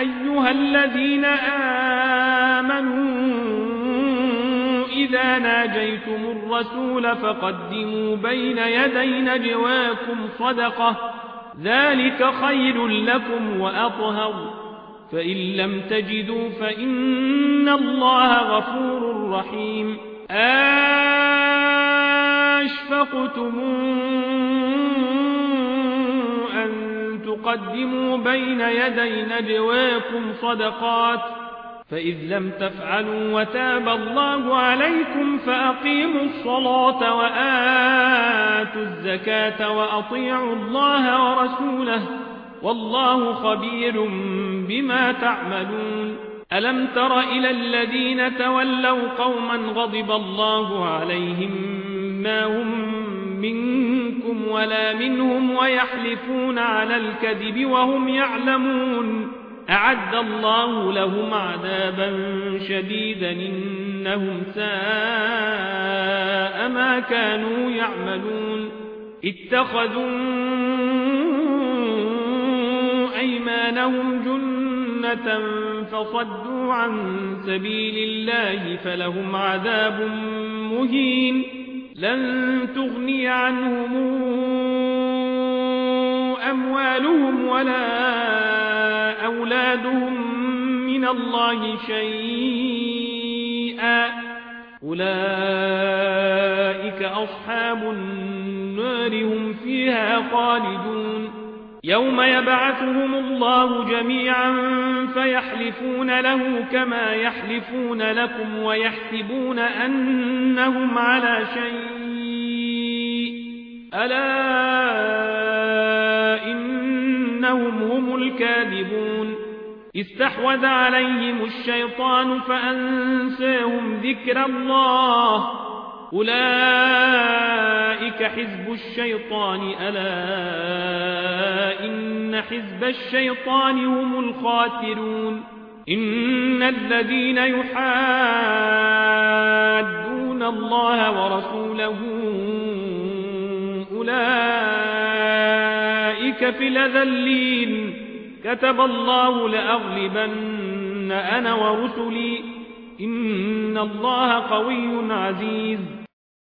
أيها الذين آمنوا إذا ناجيتم الرسول فقدموا بين يدي نجواكم صدقة ذلك خير لكم وأطهر فإن لم تجدوا فإن الله غفور رحيم أشفقتم أن تقدموا بين يدي نجواكم صدقات فإذ لم تفعلوا وتاب الله عليكم فأقيموا الصلاة وآتوا الزكاة وأطيعوا الله ورسوله والله خبير بما تعملون ألم تر إلى الذين تولوا قوما غضب الله عليهم ما هم منكم ولا منهم ويحلفون على الكذب وهم يعلمون أعد الله لهم عذابا شديدا إنهم ساء ما كانوا يعملون اتخذوا أيمانهم جنة فصدوا عن سبيل الله فلهم عذاب مهين لن تغني عنهم أموالهم ولا أولادهم من الله شيئا أولئك أصحاب النار هم فيها خالدون يوم يبعثهم الله جميعا فيحلفون له كما يحلفون لكم ويحسبون أنهم على شيء ألا إنهم هم الكاذبون استحوذ عليهم الشيطان فأنساهم ذكر الله أولئك حزب الشيطان ألا إن حزب الشيطان هم الخاسرون إن الذين يحادون الله ورسوله أولئك في الأذلين كتب الله لأغلبن أنا ورسلي إن الله قوي عزيز